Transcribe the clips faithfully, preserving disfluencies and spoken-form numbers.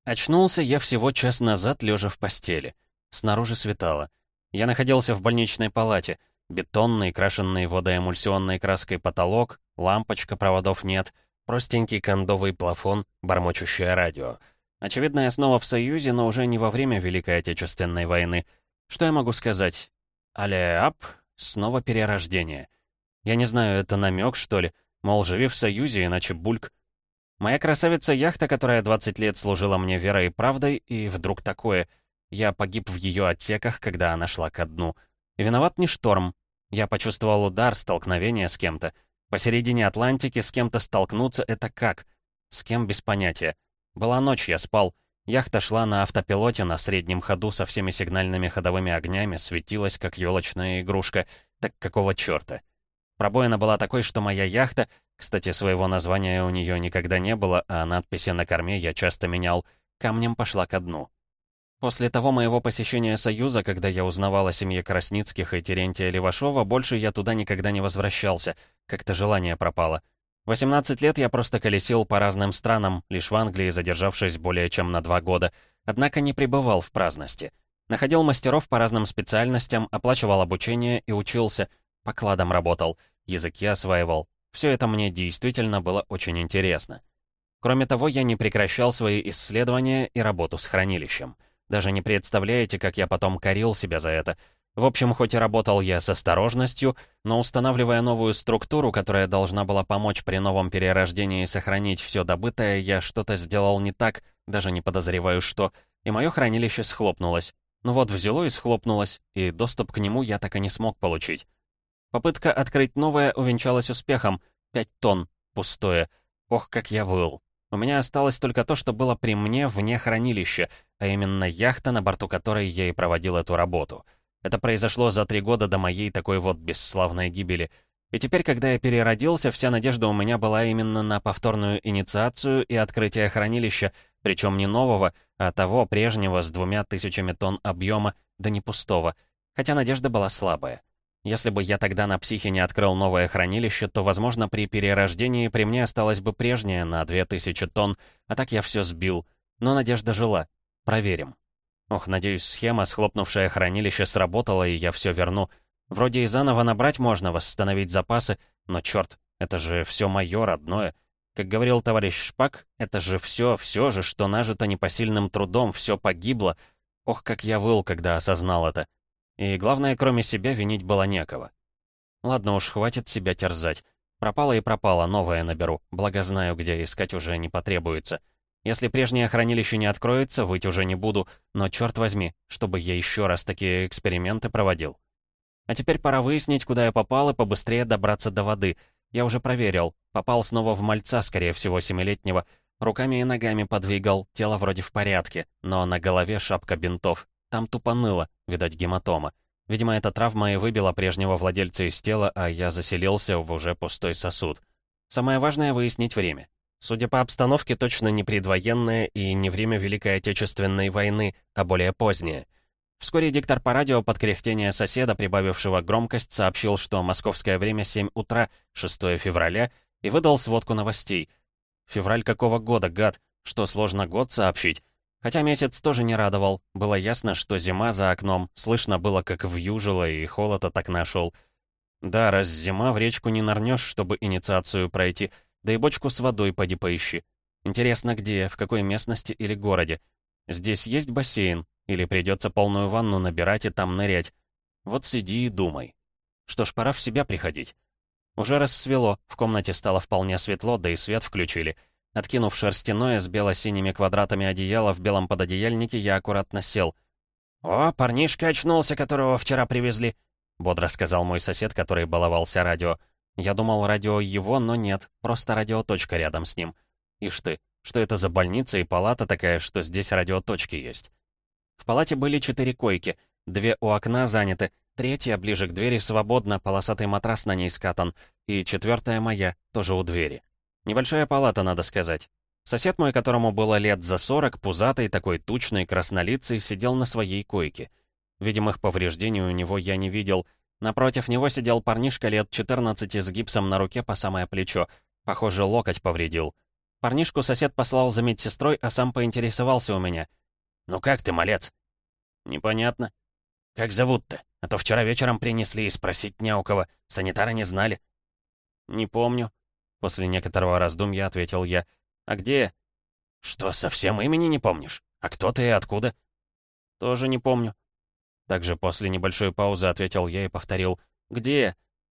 Очнулся я всего час назад, лежа в постели. Снаружи светало. Я находился в больничной палате. Бетонный, крашенный водоэмульсионной краской потолок, лампочка, проводов нет, простенький кондовый плафон, бормочущее радио. Очевидно, я снова в Союзе, но уже не во время Великой Отечественной войны. Что я могу сказать? Але-ап, снова перерождение. Я не знаю, это намек, что ли? Мол, живи в Союзе, иначе бульк. Моя красавица-яхта, которая двадцать лет служила мне верой и правдой, и вдруг такое. Я погиб в ее отсеках, когда она шла ко дну. И виноват не шторм. Я почувствовал удар, столкновение с кем-то. Посередине Атлантики с кем-то столкнуться — это как? С кем — без понятия. Была ночь, я спал. Яхта шла на автопилоте на среднем ходу со всеми сигнальными ходовыми огнями, светилась, как елочная игрушка. Так какого черта? Пробоина была такой, что моя яхта, кстати, своего названия у нее никогда не было, а надписи на корме я часто менял, камнем пошла ко дну. После того моего посещения Союза, когда я узнавал о семье Красницких и Терентия Левашова, больше я туда никогда не возвращался, как-то желание пропало. восемнадцать лет я просто колесил по разным странам, лишь в Англии задержавшись более чем на два года, однако не пребывал в праздности. Находил мастеров по разным специальностям, оплачивал обучение и учился, по кладам работал, языки осваивал. Все это мне действительно было очень интересно. Кроме того, я не прекращал свои исследования и работу с хранилищем. Даже не представляете, как я потом корил себя за это. В общем, хоть и работал я с осторожностью, но устанавливая новую структуру, которая должна была помочь при новом перерождении сохранить все добытое, я что-то сделал не так, даже не подозреваю что, и мое хранилище схлопнулось. Ну вот взяло и схлопнулось, и доступ к нему я так и не смог получить. Попытка открыть новое увенчалась успехом. Пять тонн. Пустое. Ох, как я выл. У меня осталось только то, что было при мне вне хранилища, а именно яхта, на борту которой я и проводил эту работу. Это произошло за три года до моей такой вот бесславной гибели. И теперь, когда я переродился, вся надежда у меня была именно на повторную инициацию и открытие хранилища, причем не нового, а того прежнего с двумя тысячами тонн объема, да не пустого. Хотя надежда была слабая. Если бы я тогда на психе не открыл новое хранилище, то, возможно, при перерождении при мне осталось бы прежнее на две тысячи тонн, а так я все сбил. Но надежда жила. Проверим. Ох, надеюсь, схема, схлопнувшая хранилище, сработала, и я все верну. Вроде и заново набрать можно, восстановить запасы, но черт, это же все мое родное. Как говорил товарищ Шпак, это же все, все же, что нажито непосильным трудом, все погибло. Ох, как я выл, когда осознал это. И главное, кроме себя, винить было некого. Ладно уж, хватит себя терзать. Пропало и пропало, новое наберу, благо знаю, где искать уже не потребуется. Если прежнее хранилище не откроется, выть уже не буду, но черт возьми, чтобы я еще раз такие эксперименты проводил. А теперь пора выяснить, куда я попал, и побыстрее добраться до воды. Я уже проверил, попал снова в мальца, скорее всего, семилетнего. Руками и ногами подвигал, тело вроде в порядке, но на голове шапка бинтов. Там тупо ныло, видать, гематома. Видимо, эта травма и выбила прежнего владельца из тела, а я заселился в уже пустой сосуд. Самое важное — выяснить время. Судя по обстановке, точно не предвоенное и не время Великой Отечественной войны, а более позднее. Вскоре диктор по радио под кряхтение соседа, прибавившего громкость, сообщил, что московское время семь утра, шестое февраля, и выдал сводку новостей. Февраль какого года, гад? Что, сложно год сообщить? Хотя месяц тоже не радовал. Было ясно, что зима за окном. Слышно было, как вьюжило, и холода так нашел. Да, раз зима, в речку не нырнешь, чтобы инициацию пройти. Да и бочку с водой поди поищи. Интересно, где, в какой местности или городе? Здесь есть бассейн? Или придется полную ванну набирать и там нырять? Вот сиди и думай. Что ж, пора в себя приходить. Уже рассвело, в комнате стало вполне светло, да и свет включили. Откинув шерстяное с бело-синими квадратами одеяла в белом пододеяльнике, я аккуратно сел. «О, парнишка очнулся, которого вчера привезли», — бодро сказал мой сосед, который баловался радио. Я думал, радио его, но нет, просто радиоточка рядом с ним. Ишь ты, что это за больница и палата такая, что здесь радиоточки есть? В палате были четыре койки, две у окна заняты, третья, ближе к двери, свободна, полосатый матрас на ней скатан, и четвертая моя, тоже у двери. Небольшая палата, надо сказать. Сосед мой, которому было лет за сорок, пузатый, такой тучный, краснолицый, сидел на своей койке. Видимых повреждений у него я не видел. Напротив него сидел парнишка лет четырнадцати с гипсом на руке по самое плечо. Похоже, локоть повредил. Парнишку сосед послал за медсестрой, а сам поинтересовался у меня. «Ну как ты, малец?» «Непонятно». «Как зовут-то? А то вчера вечером принесли и спросить не у кого. Санитары не знали». «Не помню». После некоторого раздумья ответил я. «А где?» «Что, совсем имени не помнишь? А кто ты и откуда?» «Тоже не помню». Также после небольшой паузы ответил я и повторил. «Где?»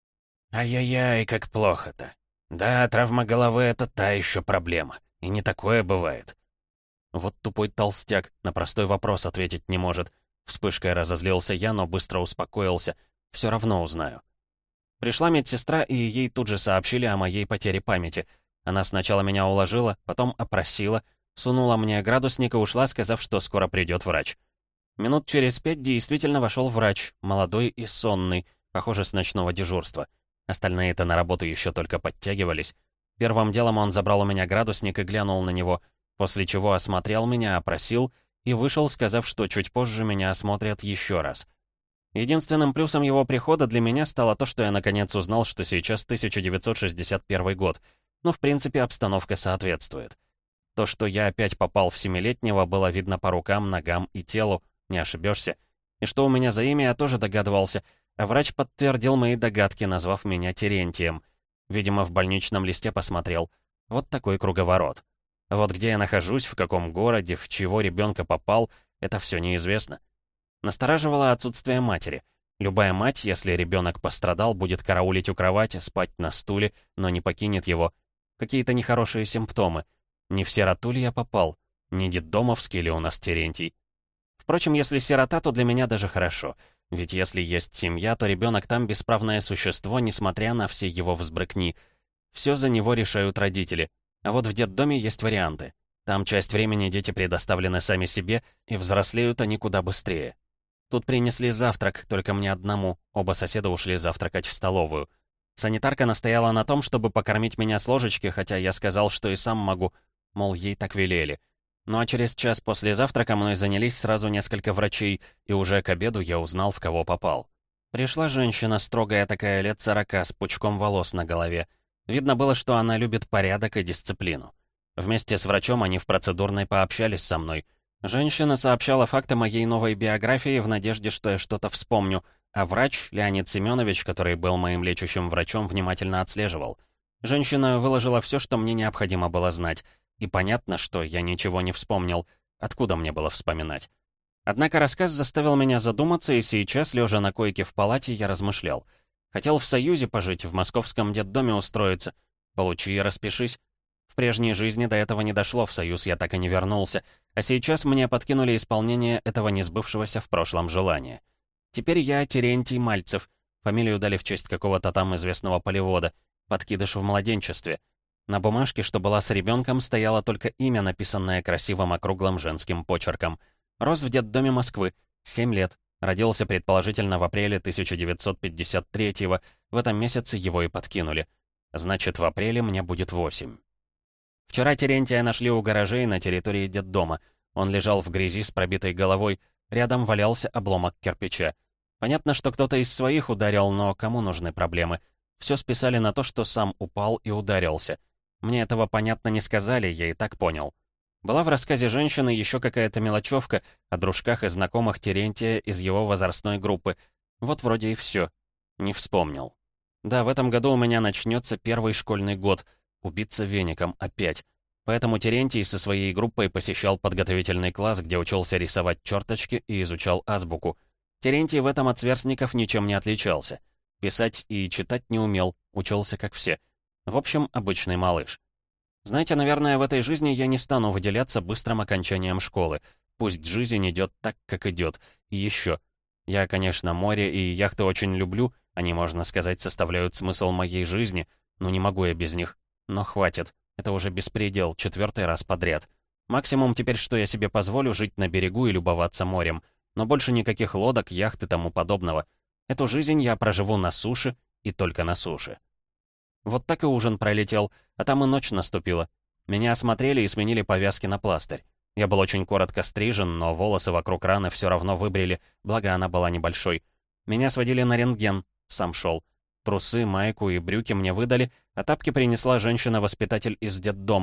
«Ай-яй-яй, как плохо-то. Да, травма головы — это та еще проблема. И не такое бывает». Вот тупой толстяк на простой вопрос ответить не может. Вспышкой разозлился я, но быстро успокоился. Все равно узнаю. Пришла медсестра, и ей тут же сообщили о моей потере памяти. Она сначала меня уложила, потом опросила, сунула мне градусник и ушла, сказав, что скоро придет врач. Минут через пять действительно вошел врач, молодой и сонный, похоже, с ночного дежурства. Остальные-то на работу еще только подтягивались. Первым делом он забрал у меня градусник и глянул на него, после чего осмотрел меня, опросил и вышел, сказав, что чуть позже меня осмотрят еще раз. Единственным плюсом его прихода для меня стало то, что я наконец узнал, что сейчас тысяча девятьсот шестьдесят первый год. Но, в принципе, обстановка соответствует. То, что я опять попал в семилетнего, было видно по рукам, ногам и телу, не ошибешься. И что у меня за имя, я тоже догадывался, а врач подтвердил мои догадки, назвав меня Терентием. Видимо, в больничном листе посмотрел. Вот такой круговорот. А вот где я нахожусь, в каком городе, в чего ребенка попал, это все неизвестно. Настораживало отсутствие матери. Любая мать, если ребенок пострадал, будет караулить у кровати, спать на стуле, но не покинет его. Какие-то нехорошие симптомы. Не в сироту ли я попал? Не детдомовский ли у нас Терентий? Впрочем, если сирота, то для меня даже хорошо. Ведь если есть семья, то ребенок там бесправное существо, несмотря на все его взбрыкни. Все за него решают родители. А вот в детдоме есть варианты. Там часть времени дети предоставлены сами себе, и взрослеют они куда быстрее. Тут принесли завтрак, только мне одному. Оба соседа ушли завтракать в столовую. Санитарка настояла на том, чтобы покормить меня с ложечки, хотя я сказал, что и сам могу. Мол, ей так велели. Ну а через час после завтрака мной занялись сразу несколько врачей, и уже к обеду я узнал, в кого попал. Пришла женщина, строгая такая, лет сорока, с пучком волос на голове. Видно было, что она любит порядок и дисциплину. Вместе с врачом они в процедурной пообщались со мной. Женщина сообщала факты моей новой биографии в надежде, что я что-то вспомню, а врач, Леонид Семенович, который был моим лечащим врачом, внимательно отслеживал. Женщина выложила все, что мне необходимо было знать. И понятно, что я ничего не вспомнил. Откуда мне было вспоминать? Однако рассказ заставил меня задуматься, и сейчас, лежа на койке в палате, я размышлял. Хотел в Союзе пожить, в московском детдоме устроиться. Получи и распишись. В прежней жизни до этого не дошло, в Союз я так и не вернулся. А сейчас мне подкинули исполнение этого несбывшегося в прошлом желания. Теперь я Терентий Мальцев. Фамилию дали в честь какого-то там известного полевода. Подкидыш в младенчестве. На бумажке, что была с ребенком, стояло только имя, написанное красивым округлым женским почерком. Рос в детдоме Москвы. семь лет. Родился, предположительно, в апреле тысяча девятьсот пятьдесят третьего. В этом месяце его и подкинули. Значит, в апреле мне будет восемь. Вчера Терентия нашли у гаражей на территории детдома. Он лежал в грязи с пробитой головой. Рядом валялся обломок кирпича. Понятно, что кто-то из своих ударил, но кому нужны проблемы? Все списали на то, что сам упал и ударился. Мне этого, понятно, не сказали, я и так понял. Была в рассказе женщины еще какая-то мелочевка о дружках и знакомых Терентия из его возрастной группы. Вот вроде и все. Не вспомнил. Да, в этом году у меня начнется первый школьный год. Убиться веником опять. Поэтому Терентий со своей группой посещал подготовительный класс, где учился рисовать черточки и изучал азбуку. Терентий в этом от сверстников ничем не отличался. Писать и читать не умел, учился как все. В общем, обычный малыш. Знаете, наверное, в этой жизни я не стану выделяться быстрым окончанием школы. Пусть жизнь идет так, как идет. И еще. Я, конечно, море и яхты очень люблю, они, можно сказать, составляют смысл моей жизни, но не могу я без них. Но хватит. Это уже беспредел, четвертый раз подряд. Максимум теперь, что я себе позволю, жить на берегу и любоваться морем. Но больше никаких лодок, яхт и тому подобного. Эту жизнь я проживу на суше и только на суше. Вот так и ужин пролетел, а там и ночь наступила. Меня осмотрели и сменили повязки на пластырь. Я был очень коротко стрижен, но волосы вокруг раны все равно выбрили, благо она была небольшой. Меня сводили на рентген, сам шел. Трусы, майку и брюки мне выдали, а тапки принесла женщина-воспитатель из детдома,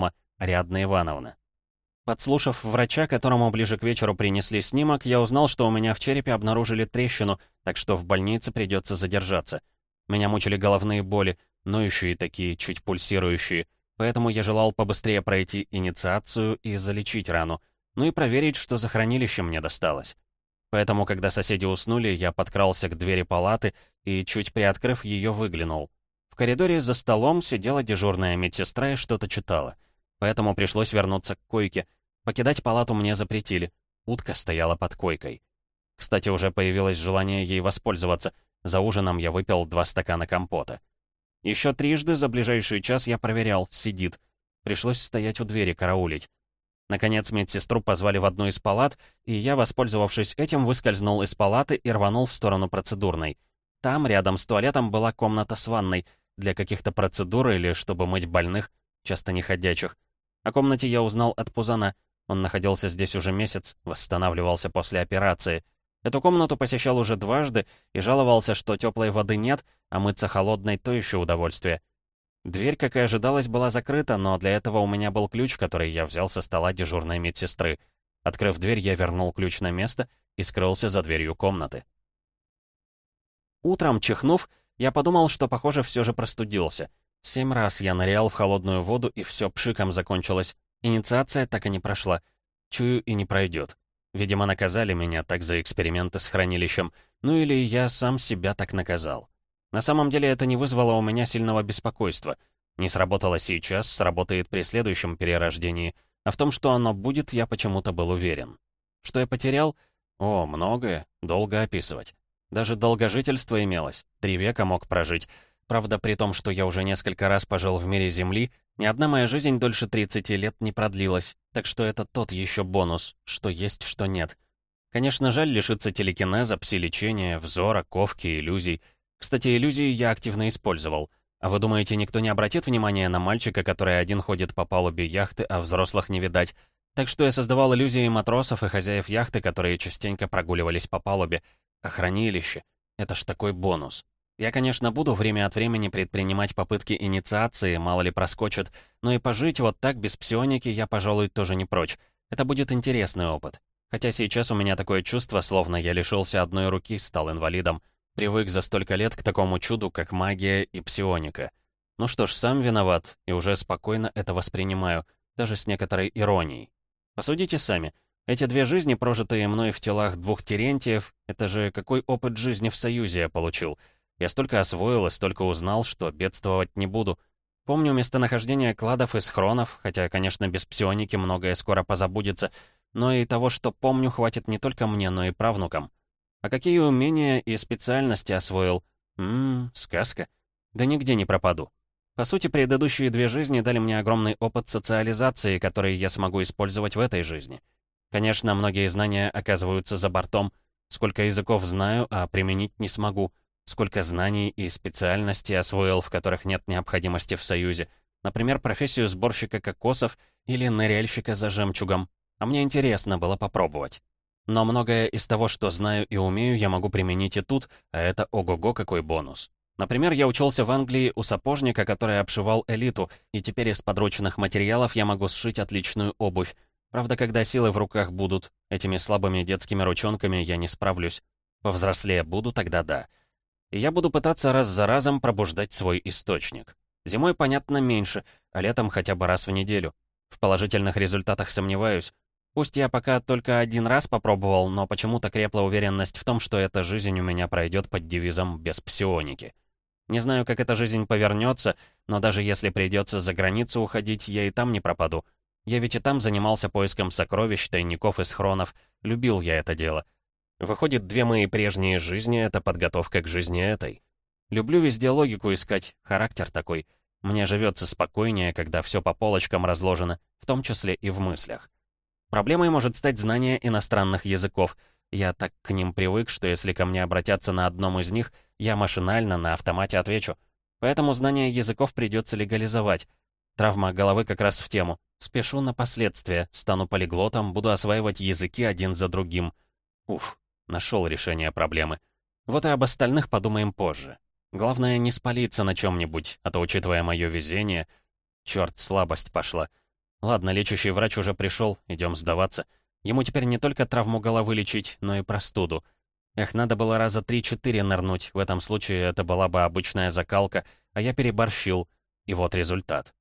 Ариадна Ивановна. Подслушав врача, которому ближе к вечеру принесли снимок, я узнал, что у меня в черепе обнаружили трещину, так что в больнице придется задержаться. Меня мучили головные боли, ноющие такие, чуть пульсирующие, поэтому я желал побыстрее пройти инициацию и залечить рану, ну и проверить, что за хранилище мне досталось. Поэтому, когда соседи уснули, я подкрался к двери палаты и, чуть приоткрыв ее, выглянул. В коридоре за столом сидела дежурная медсестра и что-то читала. Поэтому пришлось вернуться к койке. Покидать палату мне запретили. Утка стояла под койкой. Кстати, уже появилось желание ей воспользоваться. За ужином я выпил два стакана компота. Еще трижды за ближайший час я проверял, сидит. Пришлось стоять у двери, караулить. Наконец медсестру позвали в одну из палат, и я, воспользовавшись этим, выскользнул из палаты и рванул в сторону процедурной. Там, рядом с туалетом, была комната с ванной для каких-то процедур или чтобы мыть больных, часто неходячих. О комнате я узнал от Пузана. Он находился здесь уже месяц, восстанавливался после операции. Эту комнату посещал уже дважды и жаловался, что теплой воды нет, а мыться холодной — то еще удовольствие. Дверь, как и ожидалось, была закрыта, но для этого у меня был ключ, который я взял со стола дежурной медсестры. Открыв дверь, я вернул ключ на место и скрылся за дверью комнаты. Утром, чихнув, я подумал, что, похоже, все же простудился. Семь раз я нырял в холодную воду, и все пшиком закончилось. Инициация так и не прошла. Чую, и не пройдет. Видимо, наказали меня так за эксперименты с хранилищем. Ну или я сам себя так наказал. На самом деле это не вызвало у меня сильного беспокойства. Не сработало сейчас, сработает при следующем перерождении. А в том, что оно будет, я почему-то был уверен. Что я потерял? О, многое. Долго описывать. Даже долгожительство имелось. Три века мог прожить. Правда, при том, что я уже несколько раз пожил в мире Земли, ни одна моя жизнь дольше тридцати лет не продлилась, так что это тот еще бонус, что есть, что нет. Конечно, жаль лишиться телекинеза, пси-лечения, взора, ковки, иллюзий. Кстати, иллюзии я активно использовал. А вы думаете, никто не обратит внимания на мальчика, который один ходит по палубе яхты, а взрослых не видать? Так что я создавал иллюзии матросов и хозяев яхты, которые частенько прогуливались по палубе. А хранилище — это ж такой бонус. Я, конечно, буду время от времени предпринимать попытки инициации, мало ли проскочит, но и пожить вот так без псионики я, пожалуй, тоже не прочь. Это будет интересный опыт. Хотя сейчас у меня такое чувство, словно я лишился одной руки, стал инвалидом. Привык за столько лет к такому чуду, как магия и псионика. Ну что ж, сам виноват, и уже спокойно это воспринимаю, даже с некоторой иронией. Посудите сами. Эти две жизни, прожитые мной в телах двух Терентиев, это же какой опыт жизни в Союзе я получил. Я столько освоил и столько узнал, что бедствовать не буду. Помню местонахождение кладов и схронов, хотя, конечно, без псионики многое скоро позабудется, но и того, что помню, хватит не только мне, но и правнукам. А какие умения и специальности освоил? Ммм, сказка. Да нигде не пропаду. По сути, предыдущие две жизни дали мне огромный опыт социализации, который я смогу использовать в этой жизни. Конечно, многие знания оказываются за бортом. Сколько языков знаю, а применить не смогу. Сколько знаний и специальностей освоил, в которых нет необходимости в Союзе. Например, профессию сборщика кокосов или ныряльщика за жемчугом. А мне интересно было попробовать. Но многое из того, что знаю и умею, я могу применить и тут, а это ого-го какой бонус. Например, я учился в Англии у сапожника, который обшивал элиту, и теперь из подручных материалов я могу сшить отличную обувь. Правда, когда силы в руках будут, этими слабыми детскими ручонками я не справлюсь. Повзрослее буду, тогда да. И я буду пытаться раз за разом пробуждать свой источник. Зимой, понятно, меньше, а летом хотя бы раз в неделю. В положительных результатах сомневаюсь. Пусть я пока только один раз попробовал, но почему-то крепла уверенность в том, что эта жизнь у меня пройдет под девизом «без псионики». Не знаю, как эта жизнь повернется, но даже если придется за границу уходить, я и там не пропаду. Я ведь и там занимался поиском сокровищ, тайников и схронов. Любил я это дело. Выходит, две мои прежние жизни — это подготовка к жизни этой. Люблю везде логику искать, характер такой. Мне живется спокойнее, когда все по полочкам разложено, в том числе и в мыслях. Проблемой может стать знание иностранных языков. Я так к ним привык, что если ко мне обратятся на одном из них, я машинально на автомате отвечу. Поэтому знание языков придется легализовать. Травма головы как раз в тему. Спешу на последствия, стану полиглотом, буду осваивать языки один за другим. Уф. Нашел решение проблемы. Вот и об остальных подумаем позже. Главное, не спалиться на чем-нибудь, а то, учитывая мое везение... Черт, слабость пошла. Ладно, лечащий врач уже пришел, идем сдаваться. Ему теперь не только травму головы лечить, но и простуду. Эх, надо было раза три-четыре нырнуть, в этом случае это была бы обычная закалка, а я переборщил, и вот результат.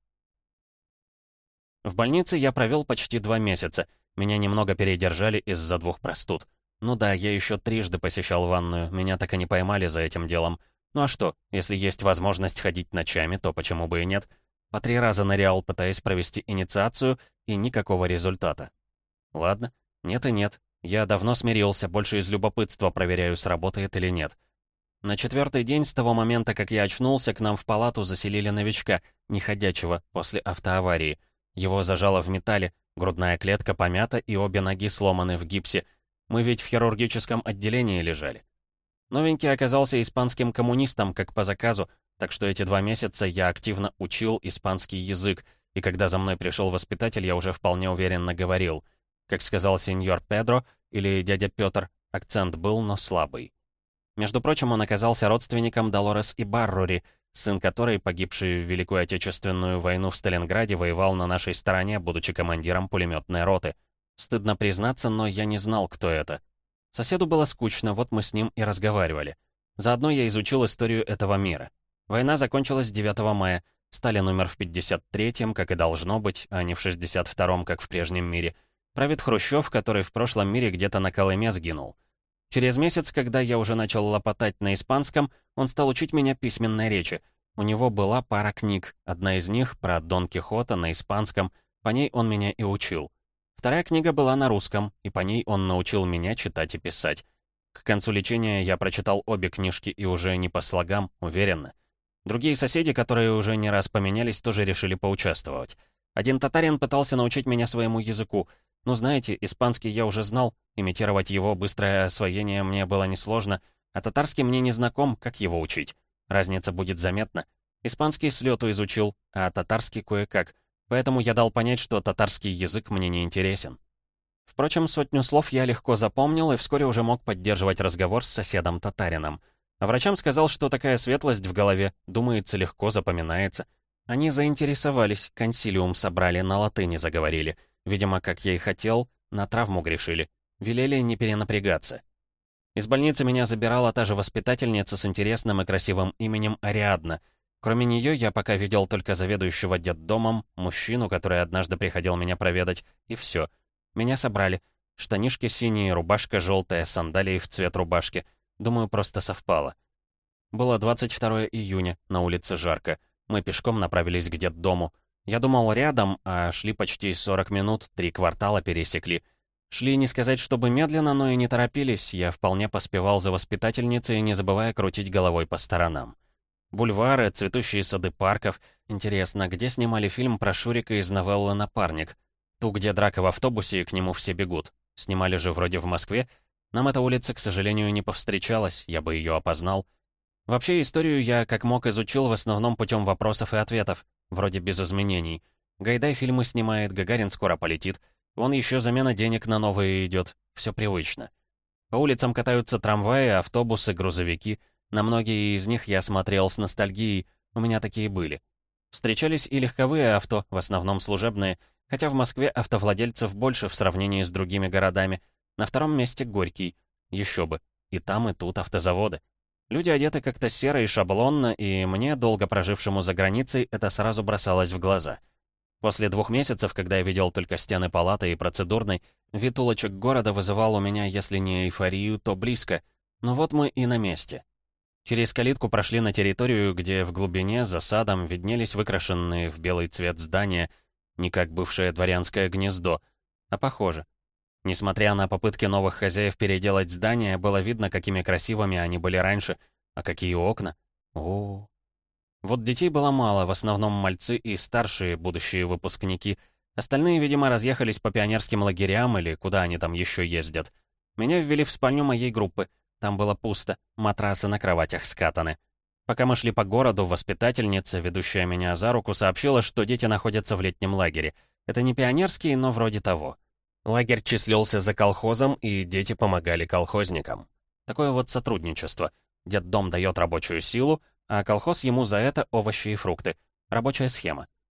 В больнице я провел почти два месяца, меня немного передержали из-за двух простуд. Ну да, я еще трижды посещал ванную, меня так и не поймали за этим делом. Ну а что, если есть возможность ходить ночами, то почему бы и нет? По три раза нырял, пытаясь провести инициацию, и никакого результата. Ладно, нет и нет. Я давно смирился, больше из любопытства проверяю, сработает или нет. На четвертый день с того момента, как я очнулся, к нам в палату заселили новичка, неходячего, после автоаварии. Его зажало в металле, грудная клетка помята и обе ноги сломаны в гипсе. Мы ведь в хирургическом отделении лежали. Новенький оказался испанским коммунистом, как по заказу, так что эти два месяца я активно учил испанский язык, и когда за мной пришел воспитатель, я уже вполне уверенно говорил. Как сказал сеньор Педро или дядя Пётр, акцент был, но слабый. Между прочим, он оказался родственником Долорес Ибаррури, сын которой, погибший в Великую Отечественную войну в Сталинграде, воевал на нашей стороне, будучи командиром пулеметной роты. Стыдно признаться, но я не знал, кто это. Соседу было скучно, вот мы с ним и разговаривали. Заодно я изучил историю этого мира. Война закончилась девятого мая. Сталин умер в пятьдесят третьем, как и должно быть, а не в шестьдесят втором, как в прежнем мире. Правит Хрущев, который в прошлом мире где-то на Колыме сгинул. Через месяц, когда я уже начал лопотать на испанском, он стал учить меня письменной речи. У него была пара книг, одна из них про Дон Кихота на испанском, по ней он меня и учил. Вторая книга была на русском, и по ней он научил меня читать и писать. К концу лечения я прочитал обе книжки и уже не по слогам, уверенно. Другие соседи, которые уже не раз поменялись, тоже решили поучаствовать. Один татарин пытался научить меня своему языку. Ну, знаете, испанский я уже знал, имитировать его быстрое освоение мне было несложно, а татарский мне не знаком, как его учить. Разница будет заметна. Испанский с лету изучил, а татарский кое-как. Поэтому я дал понять, что татарский язык мне не интересен. Впрочем, сотню слов я легко запомнил и вскоре уже мог поддерживать разговор с соседом-татарином. А врачам сказал, что такая светлость в голове, думается, легко запоминается. Они заинтересовались, консилиум собрали, на латыни заговорили. Видимо, как я и хотел, на травму грешили. Велели не перенапрягаться. Из больницы меня забирала та же воспитательница с интересным и красивым именем Ариадна. Кроме нее я пока видел только заведующего детдомом, мужчину, который однажды приходил меня проведать, и все. Меня собрали. Штанишки синие, рубашка желтая, сандалии в цвет рубашки. Думаю, просто совпало. Было двадцать второе июня, на улице жарко. Мы пешком направились к детдому. Я думал рядом, а шли почти сорок минут, три квартала пересекли. Шли не сказать, чтобы медленно, но и не торопились. Я вполне поспевал за воспитательницей, не забывая крутить головой по сторонам. Бульвары, цветущие сады парков. Интересно, где снимали фильм про Шурика из новеллы «Напарник»? Ту, где драка в автобусе, и к нему все бегут. Снимали же вроде в Москве. Нам эта улица, к сожалению, не повстречалась, я бы ее опознал. Вообще, историю я как мог изучил в основном путем вопросов и ответов, вроде без изменений. Гайдай фильмы снимает, Гагарин скоро полетит. Вон еще замена денег на новые идет. Все привычно. По улицам катаются трамваи, автобусы, грузовики. На многие из них я смотрел с ностальгией, у меня такие были. Встречались и легковые авто, в основном служебные, хотя в Москве автовладельцев больше в сравнении с другими городами. На втором месте Горький. Еще бы. И там, и тут автозаводы. Люди одеты как-то серо и шаблонно, и мне, долго прожившему за границей, это сразу бросалось в глаза. После двух месяцев, когда я видел только стены палаты и процедурной, вид улочек города вызывал у меня, если не эйфорию, то близко. Но вот мы и на месте. Через калитку прошли на территорию, где в глубине, за садом, виднелись выкрашенные в белый цвет здания, не как бывшее дворянское гнездо, а похоже. Несмотря на попытки новых хозяев переделать здания, было видно, какими красивыми они были раньше, а какие окна. О, вот детей было мало, в основном мальцы и старшие будущие выпускники. Остальные, видимо, разъехались по пионерским лагерям или куда они там еще ездят. Меня ввели в спальню моей группы. Там было пусто, матрасы на кроватях скатаны. Пока мы шли по городу, воспитательница, ведущая меня за руку, сообщила, что дети находятся в летнем лагере. Это не пионерский, но вроде того. Лагерь числился за колхозом, и дети помогали колхозникам. Такое вот сотрудничество. Детдом дает рабочую силу, а колхоз ему за это овощи и фрукты. Рабочая схема.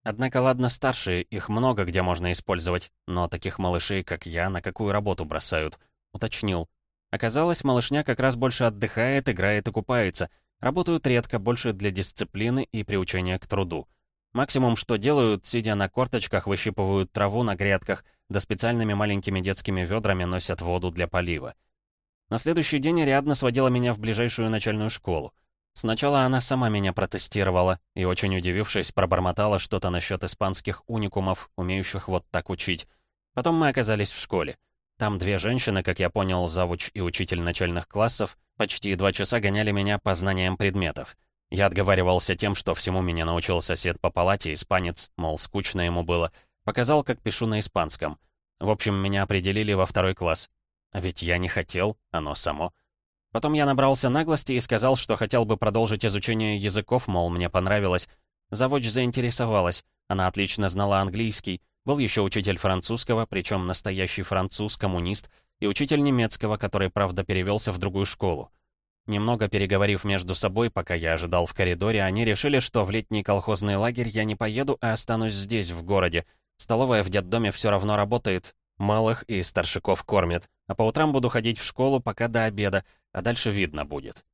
Однако, ладно, старшие, их много где можно использовать, но таких малышей, как я, на какую работу бросают? Уточнил. Оказалось, малышня как раз больше отдыхает, играет и купается. Работают редко, больше для дисциплины и приучения к труду. Максимум, что делают, сидя на корточках, выщипывают траву на грядках, да специальными маленькими детскими ведрами носят воду для полива. На следующий день Ариадна сводила меня в ближайшую начальную школу. Сначала она сама меня протестировала и, очень удивившись, пробормотала что-то насчет испанских уникумов, умеющих вот так учить. Потом мы оказались в школе. Там две женщины, как я понял, завуч и учитель начальных классов, почти два часа гоняли меня по знаниям предметов. Я отговаривался тем, что всему меня научил сосед по палате, испанец, мол, скучно ему было. Показал, как пишу на испанском. В общем, меня определили во второй класс. А ведь я не хотел, оно само. Потом я набрался наглости и сказал, что хотел бы продолжить изучение языков, мол, мне понравилось. Завуч заинтересовалась. Она отлично знала английский. Был еще учитель французского, причем настоящий француз-коммунист, и учитель немецкого, который, правда, перевелся в другую школу. Немного переговорив между собой, пока я ожидал в коридоре, они решили, что в летний колхозный лагерь я не поеду, а останусь здесь, в городе. Столовая в детдоме все равно работает. Малых и старшаков кормят. А по утрам буду ходить в школу пока до обеда, а дальше видно будет.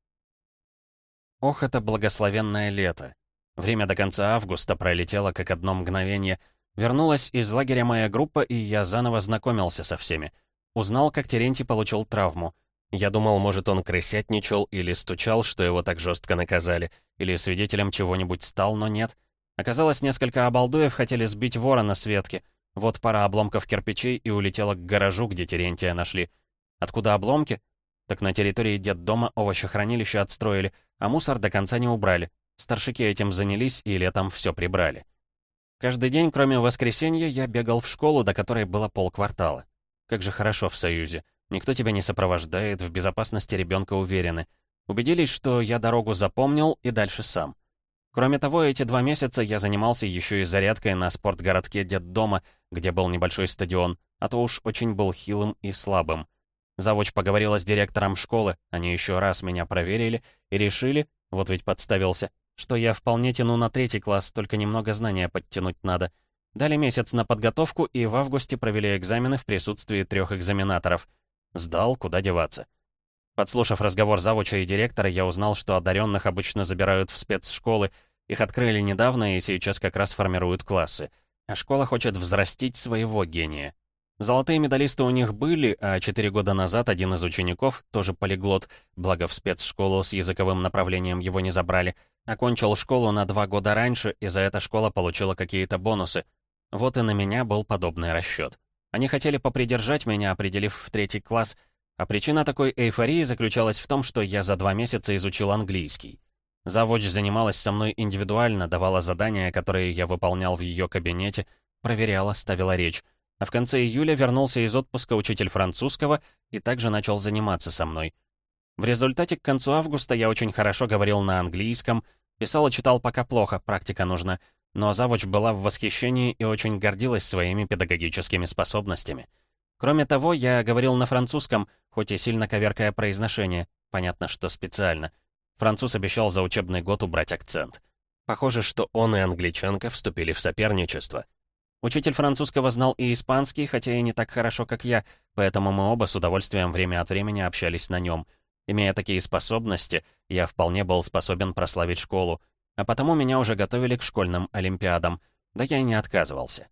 Ох, это благословенное лето. Время до конца августа пролетело как одно мгновение. Вернулась из лагеря моя группа, и я заново знакомился со всеми. Узнал, как Терентий получил травму. Я думал, может, он крысятничал или стучал, что его так жестко наказали, или свидетелем чего-нибудь стал, но нет. Оказалось, несколько обалдуев хотели сбить ворона с ветки. Вот пара обломков кирпичей и улетела к гаражу, где Терентия нашли. Откуда обломки? Так на территории детдома овощехранилище отстроили, а мусор до конца не убрали. Старшики этим занялись и летом все прибрали. Каждый день, кроме воскресенья, я бегал в школу, до которой было полквартала. Как же хорошо в Союзе. Никто тебя не сопровождает, в безопасности ребенка уверены. Убедились, что я дорогу запомнил и дальше сам. Кроме того, эти два месяца я занимался еще и зарядкой на спортгородке детдома, где был небольшой стадион, а то уж очень был хилым и слабым. Завуч поговорила с директором школы, они еще раз меня проверили и решили, вот ведь подставился, что я вполне тяну на третий класс, только немного знания подтянуть надо. Дали месяц на подготовку и в августе провели экзамены в присутствии трех экзаменаторов. Сдал, куда деваться. Подслушав разговор завуча и директора, я узнал, что одаренных обычно забирают в спецшколы. Их открыли недавно и сейчас как раз формируют классы. А школа хочет взрастить своего гения. Золотые медалисты у них были, а четыре года назад один из учеников, тоже полиглот, благо в спецшколу с языковым направлением его не забрали, окончил школу на два года раньше, и за это школа получила какие-то бонусы. Вот и на меня был подобный расчет. Они хотели попридержать меня, определив в третий класс, а причина такой эйфории заключалась в том, что я за два месяца изучил английский. Завуч занималась со мной индивидуально, давала задания, которые я выполнял в ее кабинете, проверяла, ставила речь. А в конце июля вернулся из отпуска учитель французского и также начал заниматься со мной. В результате к концу августа я очень хорошо говорил на английском, писал и читал пока плохо, практика нужна, но завуч была в восхищении и очень гордилась своими педагогическими способностями. Кроме того, я говорил на французском, хоть и сильно коверкая произношение, понятно, что специально. Француз обещал за учебный год убрать акцент. Похоже, что он и англичанка вступили в соперничество. Учитель французского знал и испанский, хотя и не так хорошо, как я, поэтому мы оба с удовольствием время от времени общались на нем. Имея такие способности, я вполне был способен прославить школу, а потому меня уже готовили к школьным олимпиадам, да я и не отказывался.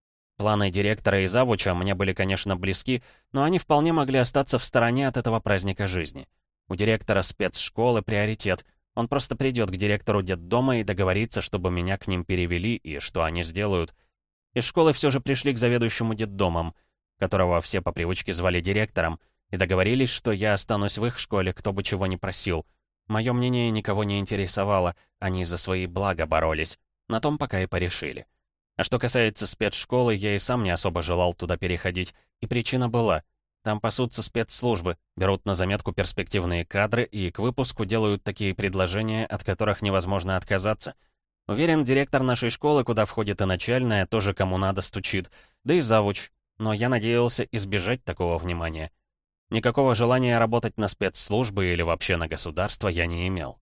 Планы директора и завуча мне были, конечно, близки, но они вполне могли остаться в стороне от этого праздника жизни. У директора спецшколы приоритет. Он просто придет к директору детдома и договорится, чтобы меня к ним перевели и что они сделают. Из школы все же пришли к заведующему детдомом, которого все по привычке звали директором, и договорились, что я останусь в их школе, кто бы чего ни просил. Мое мнение никого не интересовало, они за свои блага боролись. На том пока и порешили. А что касается спецшколы, я и сам не особо желал туда переходить, и причина была. Там пасутся спецслужбы, берут на заметку перспективные кадры и к выпуску делают такие предложения, от которых невозможно отказаться. Уверен, директор нашей школы, куда входит и начальная, тоже кому надо стучит, да и завуч, но я надеялся избежать такого внимания. Никакого желания работать на спецслужбы или вообще на государство я не имел.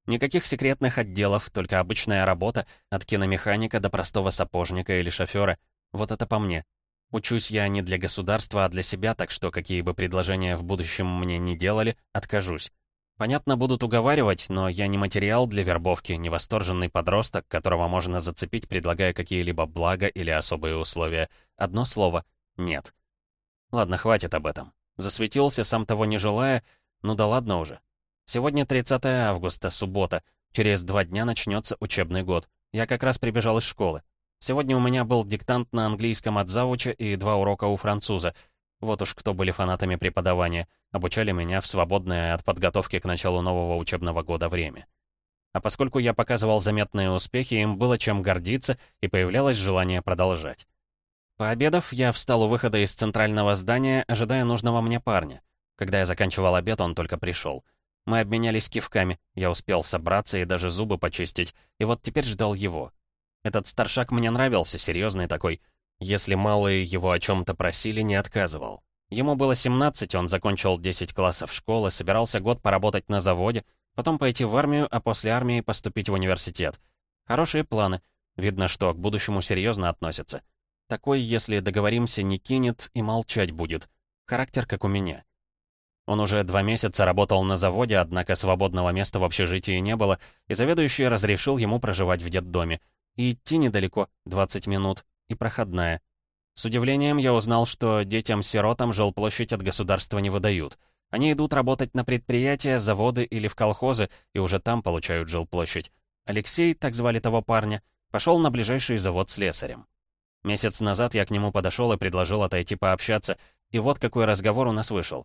Никаких секретных отделов, только обычная работа, от киномеханика до простого сапожника или шофера. Вот это по мне. Учусь я не для государства, а для себя, так что какие бы предложения в будущем мне не делали, откажусь. Понятно, будут уговаривать, но я не материал для вербовки, не восторженный подросток, которого можно зацепить, предлагая какие-либо блага или особые условия. Одно слово — нет. Ладно, хватит об этом. Засветился, сам того не желая, ну да ладно уже. Сегодня тридцатое августа, суббота. Через два дня начнется учебный год. Я как раз прибежал из школы. Сегодня у меня был диктант на английском от завуча и два урока у француза. Вот уж кто были фанатами преподавания. Обучали меня в свободное от подготовки к началу нового учебного года время. А поскольку я показывал заметные успехи, им было чем гордиться, и появлялось желание продолжать. Пообедав, я встал у выхода из центрального здания, ожидая нужного мне парня. Когда я заканчивал обед, он только пришел. Мы обменялись кивками, я успел собраться и даже зубы почистить, и вот теперь ждал его. Этот старшак мне нравился, серьезный такой. Если малые его о чем-то просили, не отказывал. Ему было семнадцать, он закончил десять классов школы, собирался год поработать на заводе, потом пойти в армию, а после армии поступить в университет. Хорошие планы. Видно, что к будущему серьезно относится. Такой, если договоримся, не кинет и молчать будет. Характер как у меня. Он уже два месяца работал на заводе, однако свободного места в общежитии не было, и заведующий разрешил ему проживать в детдоме. И идти недалеко, двадцать минут, и проходная. С удивлением я узнал, что детям-сиротам жилплощадь от государства не выдают. Они идут работать на предприятия, заводы или в колхозы, и уже там получают жилплощадь. Алексей, так звали того парня, пошел на ближайший завод слесарем. Месяц назад я к нему подошел и предложил отойти пообщаться, и вот какой разговор у нас вышел.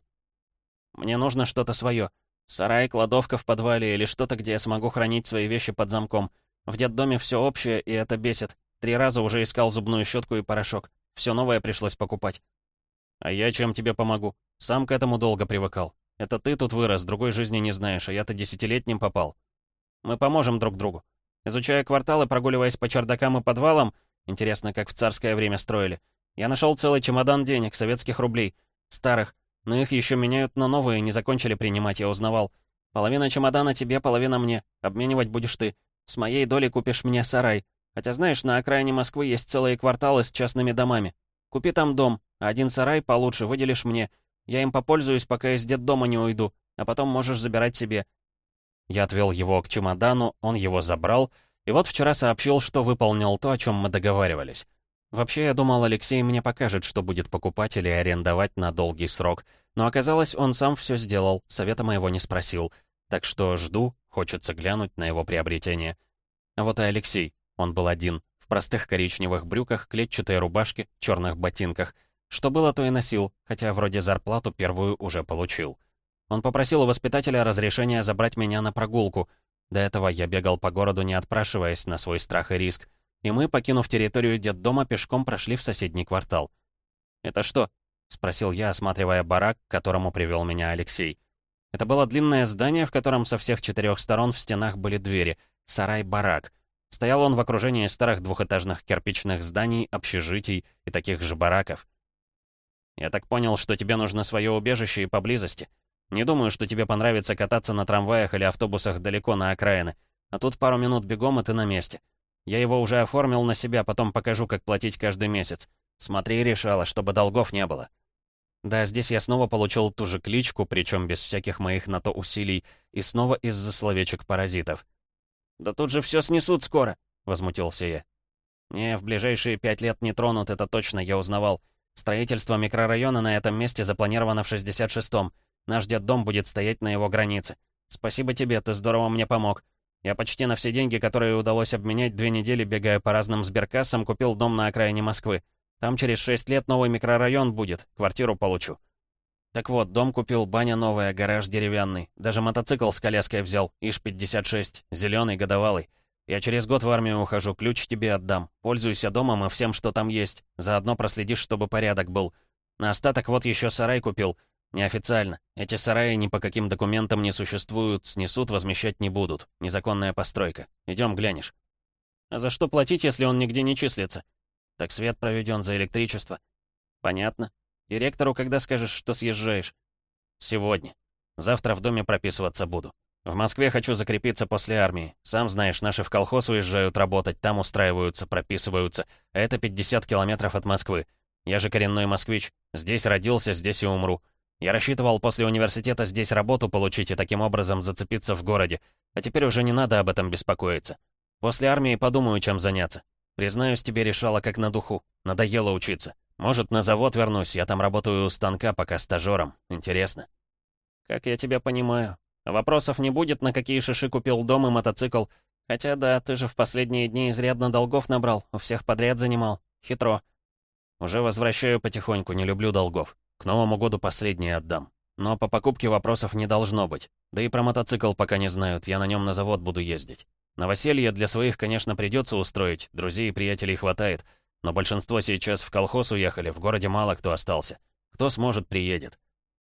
«Мне нужно что-то свое. Сарай, кладовка в подвале или что-то, где я смогу хранить свои вещи под замком. В детдоме все общее, и это бесит. Три раза уже искал зубную щетку и порошок. Все новое пришлось покупать». «А я чем тебе помогу? Сам к этому долго привыкал. Это ты тут вырос, другой жизни не знаешь, а я-то десятилетним попал. Мы поможем друг другу. Изучая кварталы, прогуливаясь по чердакам и подвалам, интересно, как в царское время строили, я нашел целый чемодан денег, советских рублей, старых, но их еще меняют на новые, не закончили принимать, я узнавал. Половина чемодана тебе, половина мне. Обменивать будешь ты. С моей долей купишь мне сарай. Хотя, знаешь, на окраине Москвы есть целые кварталы с частными домами. Купи там дом, а один сарай получше выделишь мне. Я им попользуюсь, пока из детдома не уйду, а потом можешь забирать себе». Я отвел его к чемодану, он его забрал, и вот вчера сообщил, что выполнил то, о чем мы договаривались. Вообще, я думал, Алексей мне покажет, что будет покупать или арендовать на долгий срок, но оказалось, он сам все сделал, совета моего не спросил, так что жду, хочется глянуть на его приобретение. А вот и Алексей, он был один, в простых коричневых брюках, клетчатой рубашке, черных ботинках. Что было, то и носил, хотя вроде зарплату первую уже получил. Он попросил у воспитателя разрешения забрать меня на прогулку. До этого я бегал по городу, не отпрашиваясь на свой страх и риск. И мы, покинув территорию детдома, пешком прошли в соседний квартал. «Это что?» — спросил я, осматривая барак, к которому привел меня Алексей. Это было длинное здание, в котором со всех четырех сторон в стенах были двери. Сарай-барак. Стоял он в окружении старых двухэтажных кирпичных зданий, общежитий и таких же бараков. «Я так понял, что тебе нужно свое убежище и поблизости. Не думаю, что тебе понравится кататься на трамваях или автобусах далеко на окраины. А тут пару минут бегом, и ты на месте. Я его уже оформил на себя, потом покажу, как платить каждый месяц. Смотри, решала, чтобы долгов не было». Да, здесь я снова получил ту же кличку, причем без всяких моих на то усилий, и снова из-за словечек-паразитов. «Да тут же все снесут скоро», — возмутился я. «Не, в ближайшие пять лет не тронут, это точно, я узнавал. Строительство микрорайона на этом месте запланировано в шестьдесят шестом. Наш детдом будет стоять на его границе. Спасибо тебе, ты здорово мне помог. Я почти на все деньги, которые удалось обменять две недели, бегая по разным сберкассам, купил дом на окраине Москвы. Там через шесть лет новый микрорайон будет, квартиру получу». Так вот, дом купил, баня новая, гараж деревянный. Даже мотоцикл с коляской взял, ИЖ пятьдесят шесть, зеленый, годовалый. Я через год в армию ухожу, ключ тебе отдам. Пользуйся домом и всем, что там есть. Заодно проследишь, чтобы порядок был. На остаток вот еще сарай купил. Неофициально. Эти сараи ни по каким документам не существуют, снесут, возмещать не будут. Незаконная постройка. Идем, глянешь. А за что платить, если он нигде не числится? Так свет проведен за электричество. Понятно. Директору когда скажешь, что съезжаешь? Сегодня. Завтра в доме прописываться буду. В Москве хочу закрепиться после армии. Сам знаешь, наши в колхоз уезжают работать, там устраиваются, прописываются. А это пятьдесят километров от Москвы. Я же коренной москвич. Здесь родился, здесь и умру. Я рассчитывал после университета здесь работу получить и таким образом зацепиться в городе. А теперь уже не надо об этом беспокоиться. После армии подумаю, чем заняться. Признаюсь, тебе решала как на духу. Надоело учиться. Может, на завод вернусь, я там работаю у станка пока стажером. Интересно. Как я тебя понимаю. Вопросов не будет, на какие шиши купил дом и мотоцикл. Хотя да, ты же в последние дни изрядно долгов набрал, у всех подряд занимал. Хитро. Уже возвращаю потихоньку, не люблю долгов. К Новому году последние отдам. Но по покупке вопросов не должно быть. Да и про мотоцикл пока не знают, я на нем на завод буду ездить. Новоселье для своих, конечно, придется устроить, друзей и приятелей хватает. Но большинство сейчас в колхоз уехали, в городе мало кто остался. Кто сможет, приедет.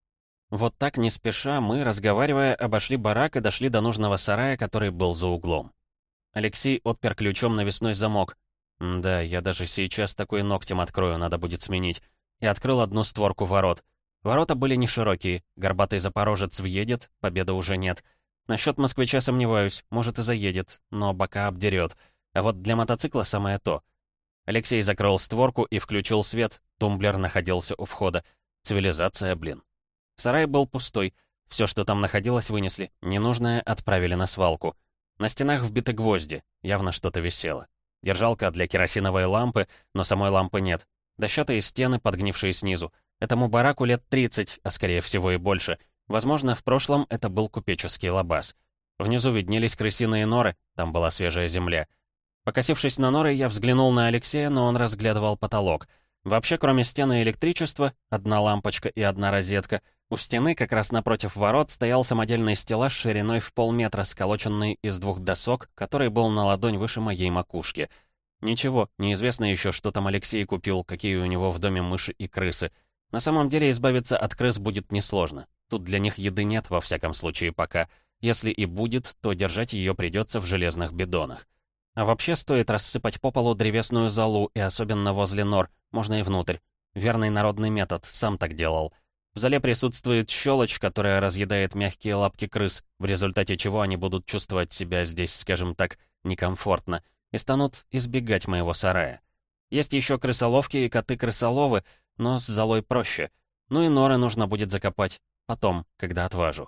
Вот так, не спеша, мы, разговаривая, обошли барак и дошли до нужного сарая, который был за углом. Алексей отпер ключом навесной замок. Да, я даже сейчас такой ногтем открою, надо будет сменить. И открыл одну створку ворот. Ворота были не широкие, горбатый запорожец въедет, победы уже нет. Насчет москвича сомневаюсь, может и заедет, но бока обдерет. А вот для мотоцикла самое то. Алексей закрыл створку и включил свет, тумблер находился у входа. Цивилизация, блин. Сарай был пустой, все, что там находилось, вынесли, ненужное отправили на свалку. На стенах вбиты гвозди, явно что-то висело. Держалка для керосиновой лампы, но самой лампы нет. Дощатые стены, подгнившие снизу. Этому бараку лет тридцать, а скорее всего и больше. Возможно, в прошлом это был купеческий лабаз. Внизу виднелись крысиные норы, там была свежая земля. Покосившись на норы, я взглянул на Алексея, но он разглядывал потолок. Вообще, кроме стены электричества, одна лампочка и одна розетка, у стены, как раз напротив ворот, стоял самодельный стеллаж шириной в полметра, сколоченный из двух досок, который был на ладонь выше моей макушки. Ничего, неизвестно еще, что там Алексей купил, какие у него в доме мыши и крысы. На самом деле избавиться от крыс будет несложно. Тут для них еды нет, во всяком случае, пока. Если и будет, то держать ее придется в железных бидонах. А вообще стоит рассыпать по полу древесную золу, и особенно возле нор, можно и внутрь. Верный народный метод, сам так делал. В золе присутствует щелочь, которая разъедает мягкие лапки крыс, в результате чего они будут чувствовать себя здесь, скажем так, некомфортно, и станут избегать моего сарая. Есть еще крысоловки и коты-крысоловы, но с золой проще. Ну и норы нужно будет закопать. Потом, когда отважу.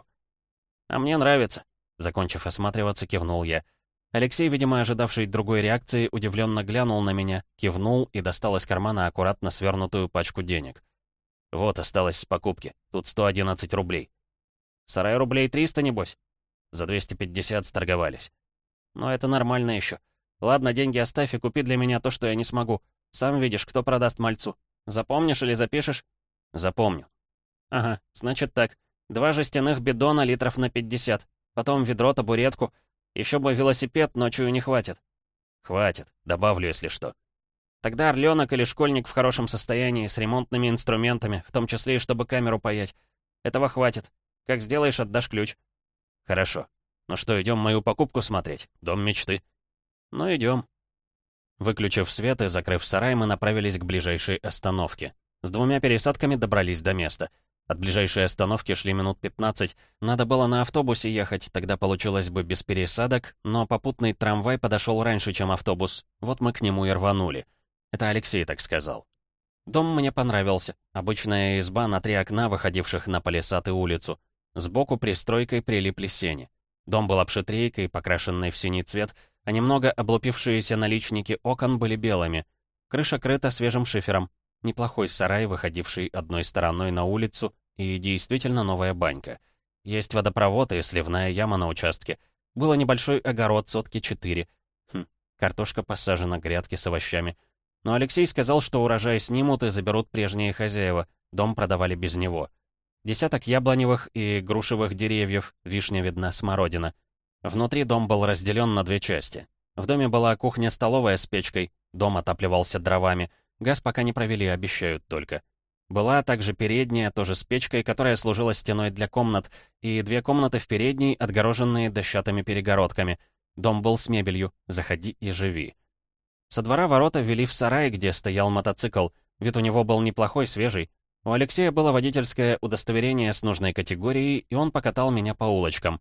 «А мне нравится», — закончив осматриваться, кивнул я. Алексей, видимо, ожидавший другой реакции, удивленно глянул на меня, кивнул и достал из кармана аккуратно свернутую пачку денег. «Вот, осталось с покупки. Тут сто одиннадцать рублей». «Сарай рублей триста, небось?» «За двести пятьдесят сторговались». «Но это нормально еще. Ладно, деньги оставь и купи для меня то, что я не смогу. Сам видишь, кто продаст мальцу. Запомнишь или запишешь?» «Запомню». «Ага, значит так. Два жестяных бидона литров на пятьдесят. Потом ведро, табуретку. Еще бы велосипед, но чую не хватит». «Хватит. Добавлю, если что». «Тогда орленок или школьник в хорошем состоянии, с ремонтными инструментами, в том числе и чтобы камеру паять. Этого хватит. Как сделаешь, отдашь ключ». «Хорошо. Ну что, идем мою покупку смотреть? Дом мечты». «Ну, идем». Выключив свет и закрыв сарай, мы направились к ближайшей остановке. С двумя пересадками добрались до места. От ближайшей остановки шли минут пятнадцать. Надо было на автобусе ехать, тогда получилось бы без пересадок, но попутный трамвай подошел раньше, чем автобус. Вот мы к нему и рванули. Это Алексей так сказал. Дом мне понравился. Обычная изба на три окна, выходивших на палисад и улицу. Сбоку пристройкой прилипли сени. Дом был обшитрейкой, покрашенный в синий цвет, а немного облупившиеся наличники окон были белыми. Крыша крыта свежим шифером. Неплохой сарай, выходивший одной стороной на улицу, и действительно новая банька. Есть водопровод и сливная яма на участке. Было небольшой огород, сотки четыре. Хм, картошка посажена, грядки с овощами. Но Алексей сказал, что урожай снимут и заберут прежние хозяева. Дом продавали без него. Десяток яблоневых и грушевых деревьев, вишня видна, смородина. Внутри дом был разделен на две части. В доме была кухня-столовая с печкой, дом отапливался дровами. Газ пока не провели, обещают только. Была также передняя, тоже с печкой, которая служила стеной для комнат, и две комнаты в передней, отгороженные дощатыми перегородками. Дом был с мебелью, заходи и живи. Со двора ворота вели в сарай, где стоял мотоцикл. Вид у него был неплохой, свежий. У Алексея было водительское удостоверение с нужной категорией, и он покатал меня по улочкам.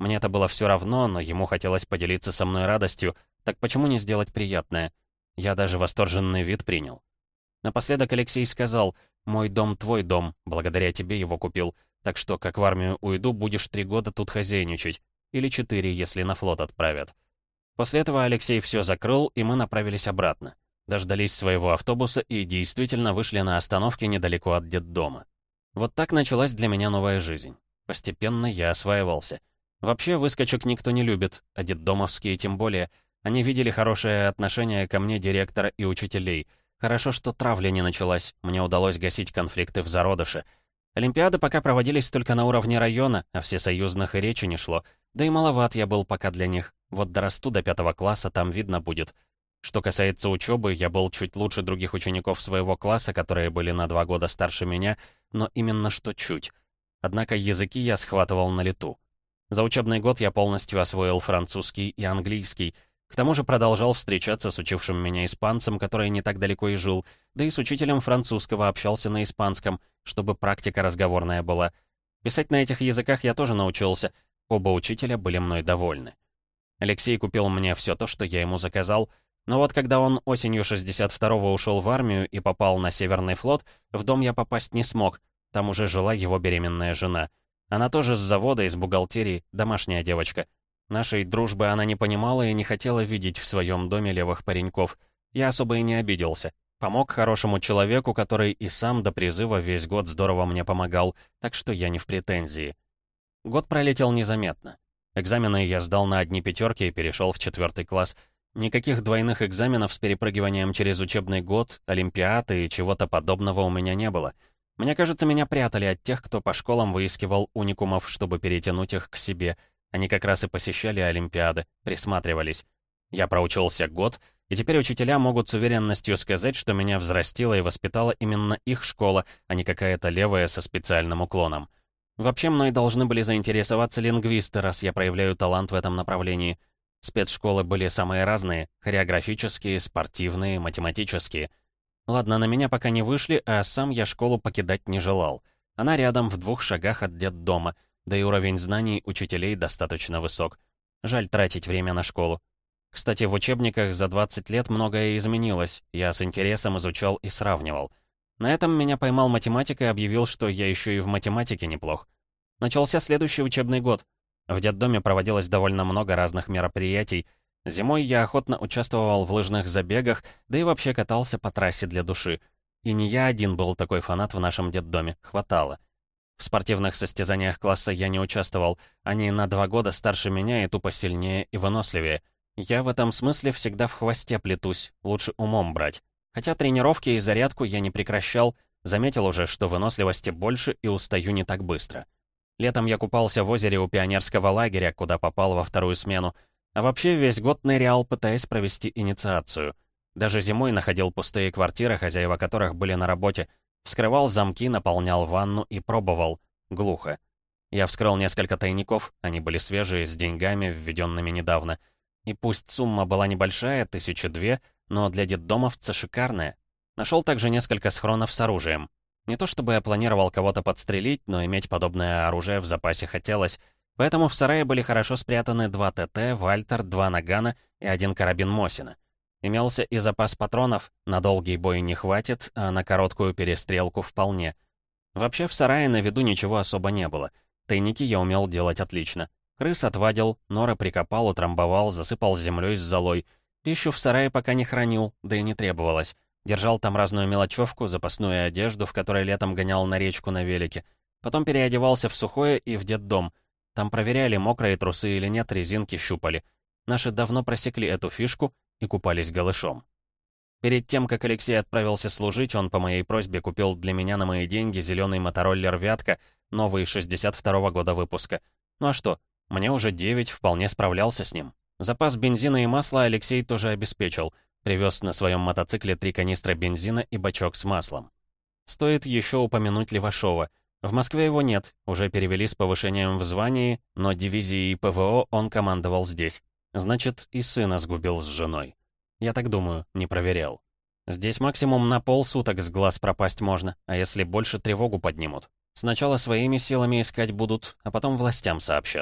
Мне это было все равно, но ему хотелось поделиться со мной радостью, так почему не сделать приятное? Я даже восторженный вид принял. Напоследок Алексей сказал: «Мой дом твой дом, благодаря тебе его купил, так что, как в армию уйду, будешь три года тут хозяйничать. Или четыре, если на флот отправят». После этого Алексей все закрыл, и мы направились обратно. Дождались своего автобуса и действительно вышли на остановке недалеко от детдома. Вот так началась для меня новая жизнь. Постепенно я осваивался. Вообще, выскочек никто не любит, а детдомовские тем более. Они видели хорошее отношение ко мне директора и учителей. Хорошо, что травля не началась, мне удалось гасить конфликты в зародыше. Олимпиады пока проводились только на уровне района, а всесоюзных и речи не шло. Да и маловат я был пока для них. Вот дорасту до пятого класса, там видно будет. Что касается учебы, я был чуть лучше других учеников своего класса, которые были на два года старше меня, но именно что чуть. Однако языки я схватывал на лету. За учебный год я полностью освоил французский и английский. К тому же продолжал встречаться с учившим меня испанцем, который не так далеко и жил, да и с учителем французского общался на испанском, чтобы практика разговорная была. Писать на этих языках я тоже научился. Оба учителя были мной довольны. Алексей купил мне все то, что я ему заказал, но вот когда он осенью шестьдесят второго ушел в армию и попал на Северный флот, в дом я попасть не смог, там уже жила его беременная жена. Она тоже с завода, из бухгалтерии, домашняя девочка. Нашей дружбы она не понимала и не хотела видеть в своем доме левых пареньков. Я особо и не обиделся. Помог хорошему человеку, который и сам до призыва весь год здорово мне помогал, так что я не в претензии. Год пролетел незаметно. Экзамены я сдал на одни пятерки и перешел в четвертый класс. Никаких двойных экзаменов с перепрыгиванием через учебный год, олимпиады и чего-то подобного у меня не было. Мне кажется, меня прятали от тех, кто по школам выискивал уникумов, чтобы перетянуть их к себе. Они как раз и посещали олимпиады, присматривались. Я проучился год, и теперь учителя могут с уверенностью сказать, что меня взрастила и воспитала именно их школа, а не какая-то левая со специальным уклоном. Вообще, мной должны были заинтересоваться лингвисты, раз я проявляю талант в этом направлении. Спецшколы были самые разные — хореографические, спортивные, математические. Ладно, на меня пока не вышли, а сам я школу покидать не желал. Она рядом, в двух шагах от детдома, да и уровень знаний учителей достаточно высок. Жаль тратить время на школу. Кстати, в учебниках за двадцать лет многое изменилось, я с интересом изучал и сравнивал. На этом меня поймал математик и объявил, что я еще и в математике неплох. Начался следующий учебный год. В детдоме проводилось довольно много разных мероприятий. Зимой я охотно участвовал в лыжных забегах, да и вообще катался по трассе для души. И не я один был такой фанат в нашем детдоме, хватало. В спортивных состязаниях класса я не участвовал, они на два года старше меня и тупо сильнее и выносливее. Я в этом смысле всегда в хвосте плетусь, лучше умом брать. Хотя тренировки и зарядку я не прекращал, заметил уже, что выносливости больше и устаю не так быстро. Летом я купался в озере у пионерского лагеря, куда попал во вторую смену. А вообще весь год нырял, пытаясь провести инициацию. Даже зимой находил пустые квартиры, хозяева которых были на работе. Вскрывал замки, наполнял ванну и пробовал. Глухо. Я вскрыл несколько тайников, они были свежие, с деньгами, введенными недавно. И пусть сумма была небольшая, тысячи две, но для детдомовца шикарная. Нашел также несколько схронов с оружием. Не то чтобы я планировал кого-то подстрелить, но иметь подобное оружие в запасе хотелось. Поэтому в сарае были хорошо спрятаны два ТТ, Вальтер, два нагана и один карабин Мосина. Имелся и запас патронов, на долгий бой не хватит, а на короткую перестрелку вполне. Вообще в сарае на виду ничего особо не было. Тайники я умел делать отлично. Крыс отвадил, норы прикопал, утрамбовал, засыпал землей с золой. Пищу в сарае пока не хранил, да и не требовалось. Держал там разную мелочевку, запасную одежду, в которой летом гонял на речку на велике. Потом переодевался в сухое и в детдом. Там проверяли, мокрые трусы или нет, резинки щупали. Наши давно просекли эту фишку и купались голышом. Перед тем, как Алексей отправился служить, он по моей просьбе купил для меня на мои деньги зеленый мотороллер «Вятка», новый шестьдесят второго года выпуска. Ну а что, мне уже девять, вполне справлялся с ним. Запас бензина и масла Алексей тоже обеспечил. Привез на своем мотоцикле три канистры бензина и бачок с маслом. Стоит еще упомянуть Левашова. В Москве его нет, уже перевели с повышением в звании, но дивизией ПВО он командовал здесь. Значит, и сына сгубил с женой. Я так думаю, не проверял. Здесь максимум на полсуток с глаз пропасть можно, а если больше, тревогу поднимут. Сначала своими силами искать будут, а потом властям сообщат.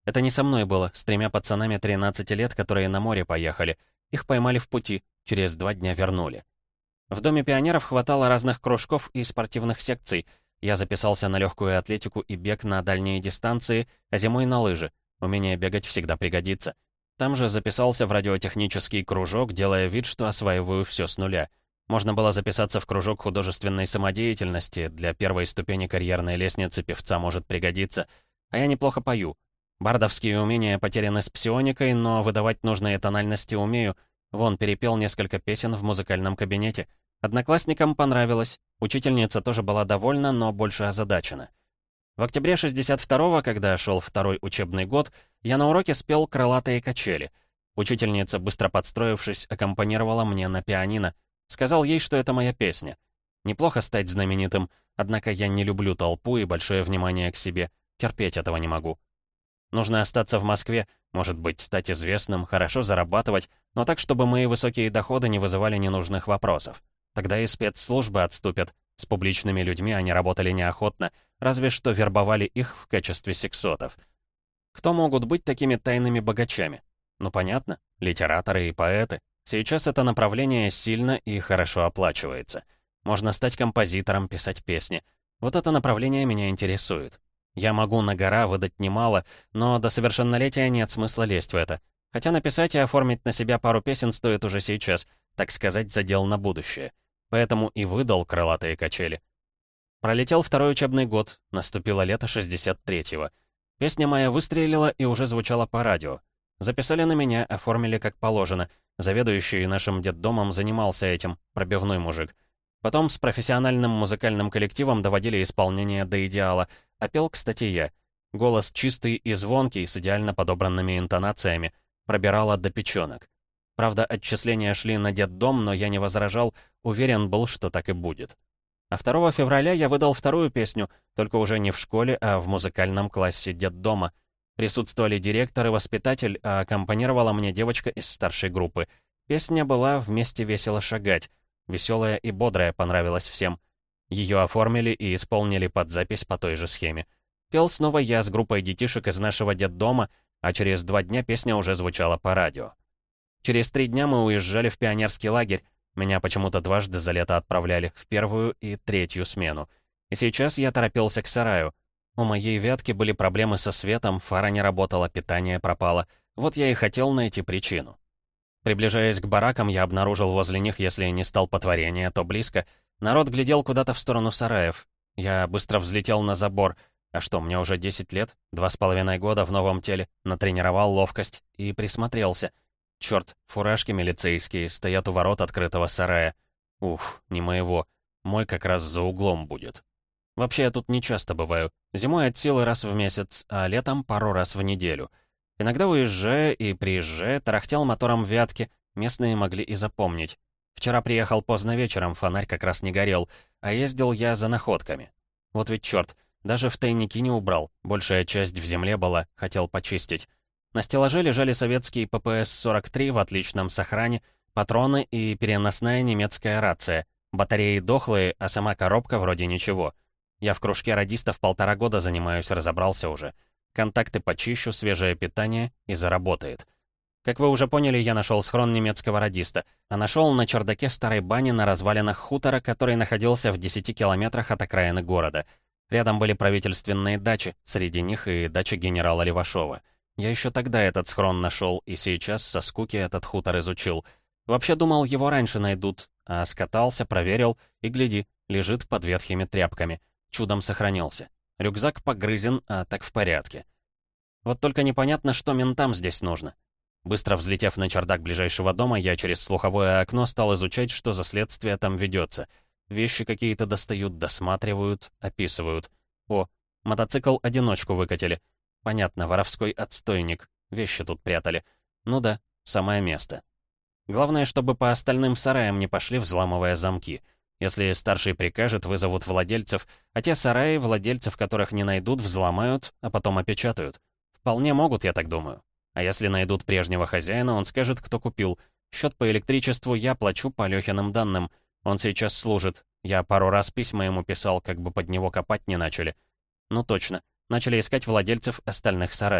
Это не со мной было, с тремя пацанами тринадцати лет, которые на море поехали. Их поймали в пути, через два дня вернули. В Доме пионеров хватало разных кружков и спортивных секций. Я записался на легкую атлетику и бег на дальние дистанции, а зимой на лыжи. Умение бегать всегда пригодится. Там же записался в радиотехнический кружок, делая вид, что осваиваю все с нуля. Можно было записаться в кружок художественной самодеятельности, для первой ступени карьерной лестницы певца может пригодиться. А я неплохо пою. Бардовские умения потеряны с псионикой, но выдавать нужные тональности умею. Вон, перепел несколько песен в музыкальном кабинете. Одноклассникам понравилось. Учительница тоже была довольна, но больше озадачена. В октябре шестьдесят второго, когда шел второй учебный год, я на уроке спел «Крылатые качели». Учительница, быстро подстроившись, аккомпанировала мне на пианино. Сказал ей, что это моя песня. Неплохо стать знаменитым, однако я не люблю толпу и большое внимание к себе. Терпеть этого не могу. Нужно остаться в Москве, может быть, стать известным, хорошо зарабатывать, но так, чтобы мои высокие доходы не вызывали ненужных вопросов. Тогда и спецслужбы отступят. С публичными людьми они работали неохотно, разве что вербовали их в качестве сексотов. Кто могут быть такими тайными богачами? Ну понятно, литераторы и поэты. Сейчас это направление сильно и хорошо оплачивается. Можно стать композитором, писать песни. Вот это направление меня интересует. Я могу на гора выдать немало, но до совершеннолетия нет смысла лезть в это. Хотя написать и оформить на себя пару песен стоит уже сейчас, так сказать, задел на будущее. Поэтому и выдал «Крылатые качели». Пролетел второй учебный год, наступило лето шестьдесят третьего. Песня моя выстрелила и уже звучала по радио. Записали на меня, оформили как положено. Заведующий нашим детдомом занимался этим, пробивной мужик. Потом с профессиональным музыкальным коллективом доводили исполнение до идеала, а пел, кстати, я. Голос чистый и звонкий, с идеально подобранными интонациями, пробирало до печенок. Правда, отчисления шли на детдом, но я не возражал, уверен был, что так и будет. А второго февраля я выдал вторую песню, только уже не в школе, а в музыкальном классе детдома. Присутствовали директор и воспитатель, а аккомпанировала мне девочка из старшей группы. Песня была «Вместе весело шагать». Веселая и бодрая, понравилась всем. Ее оформили и исполнили под запись по той же схеме. Пел снова я с группой детишек из нашего детдома, а через два дня песня уже звучала по радио. Через три дня мы уезжали в пионерский лагерь. Меня почему-то дважды за лето отправляли, в первую и третью смену. И сейчас я торопился к сараю. У моей Вятки были проблемы со светом, фара не работала, питание пропало. Вот я и хотел найти причину. Приближаясь к баракам, я обнаружил возле них, если не столпотворение, то близко. Народ глядел куда-то в сторону сараев. Я быстро взлетел на забор. А что, мне уже десять лет, два с половиной года в новом теле, натренировал ловкость и присмотрелся. Черт, фуражки милицейские стоят у ворот открытого сарая. Уф, не моего. Мой как раз за углом будет. Вообще, я тут не часто бываю. Зимой от силы раз в месяц, а летом пару раз в неделю. Иногда уезжая и приезжая, тарахтел мотором Вятки, местные могли и запомнить. Вчера приехал поздно вечером, фонарь как раз не горел, а ездил я за находками. Вот ведь черт, даже в тайники не убрал, большая часть в земле была, хотел почистить. На стеллаже лежали советские пэ пэ эс сорок три в отличном сохране, патроны и переносная немецкая рация. Батареи дохлые, а сама коробка вроде ничего. Я в кружке радистов полтора года занимаюсь, разобрался уже. Контакты почищу, свежее питание и заработает. Как вы уже поняли, я нашел схрон немецкого радиста, а нашел на чердаке старой бани на развалинах хутора, который находился в десяти километрах от окраины города. Рядом были правительственные дачи, среди них и дача генерала Левашова. Я еще тогда этот схрон нашел, и сейчас со скуки этот хутор изучил. Вообще думал, его раньше найдут, а скатался, проверил, и гляди, лежит под ветхими тряпками. Чудом сохранился. Рюкзак погрызен, а так в порядке. Вот только непонятно, что ментам здесь нужно. Быстро взлетев на чердак ближайшего дома, я через слуховое окно стал изучать, что за следствие там ведется. Вещи какие-то достают, досматривают, описывают. О, мотоцикл-одиночку выкатили. Понятно, воровской отстойник. Вещи тут прятали. Ну да, самое место. Главное, чтобы по остальным сараям не пошли, взламывая замки. Если старший прикажет, вызовут владельцев, а те сараи, владельцев которых не найдут, взломают, а потом опечатают. Вполне могут, я так думаю. А если найдут прежнего хозяина, он скажет, кто купил. Счет по электричеству я плачу по Лёхиным данным. Он сейчас служит. Я пару раз письма ему писал, как бы под него копать не начали. Ну точно. Начали искать владельцев остальных сараев.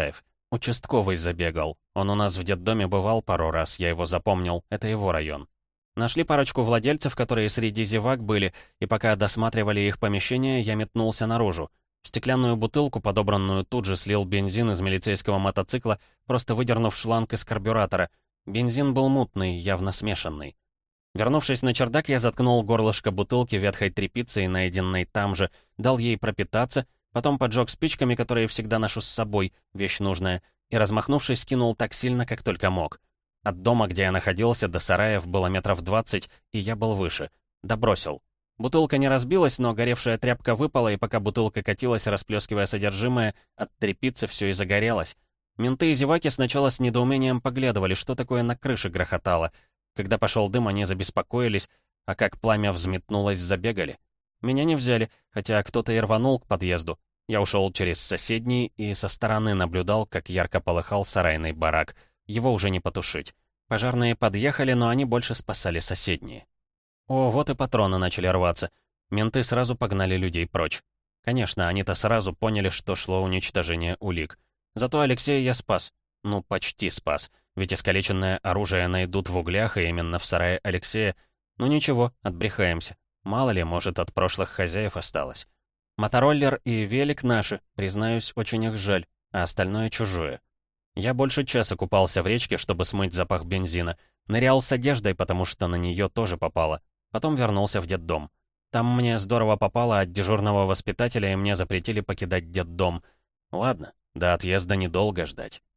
Участковый забегал. Он у нас в детдоме бывал пару раз, я его запомнил. Это его район. Нашли парочку владельцев, которые среди зевак были, и пока досматривали их помещение, я метнулся наружу. В стеклянную бутылку, подобранную, тут же слил бензин из милицейского мотоцикла, просто выдернув шланг из карбюратора. Бензин был мутный, явно смешанный. Вернувшись на чердак, я заткнул горлышко бутылки ветхой тряпицей, найденной там же, дал ей пропитаться, потом поджег спичками, которые всегда ношу с собой, вещь нужная, и, размахнувшись, кинул так сильно, как только мог. От дома, где я находился, до сараев было метров двадцать, и я был выше. Добросил. Бутылка не разбилась, но горевшая тряпка выпала, и пока бутылка катилась, расплескивая содержимое, от тряпицы все и загорелось. Менты и зеваки сначала с недоумением поглядывали, что такое на крыше грохотало. Когда пошел дым, они забеспокоились, а как пламя взметнулось, забегали. Меня не взяли, хотя кто-то и рванул к подъезду. Я ушел через соседний и со стороны наблюдал, как ярко полыхал сарайный барак. Его уже не потушить. Пожарные подъехали, но они больше спасали соседние. О, вот и патроны начали рваться. Менты сразу погнали людей прочь. Конечно, они-то сразу поняли, что шло уничтожение улик. Зато Алексея я спас. Ну, почти спас. Ведь искалеченное оружие найдут в углях, и именно в сарае Алексея. Ну ничего, отбрехаемся. Мало ли, может, от прошлых хозяев осталось. Мотороллер и велик наши, признаюсь, очень их жаль, а остальное чужое. Я больше часа купался в речке, чтобы смыть запах бензина. Нырял с одеждой, потому что на нее тоже попало. Потом вернулся в детдом. Там мне здорово попало от дежурного воспитателя, и мне запретили покидать детдом. Ладно, до отъезда недолго ждать.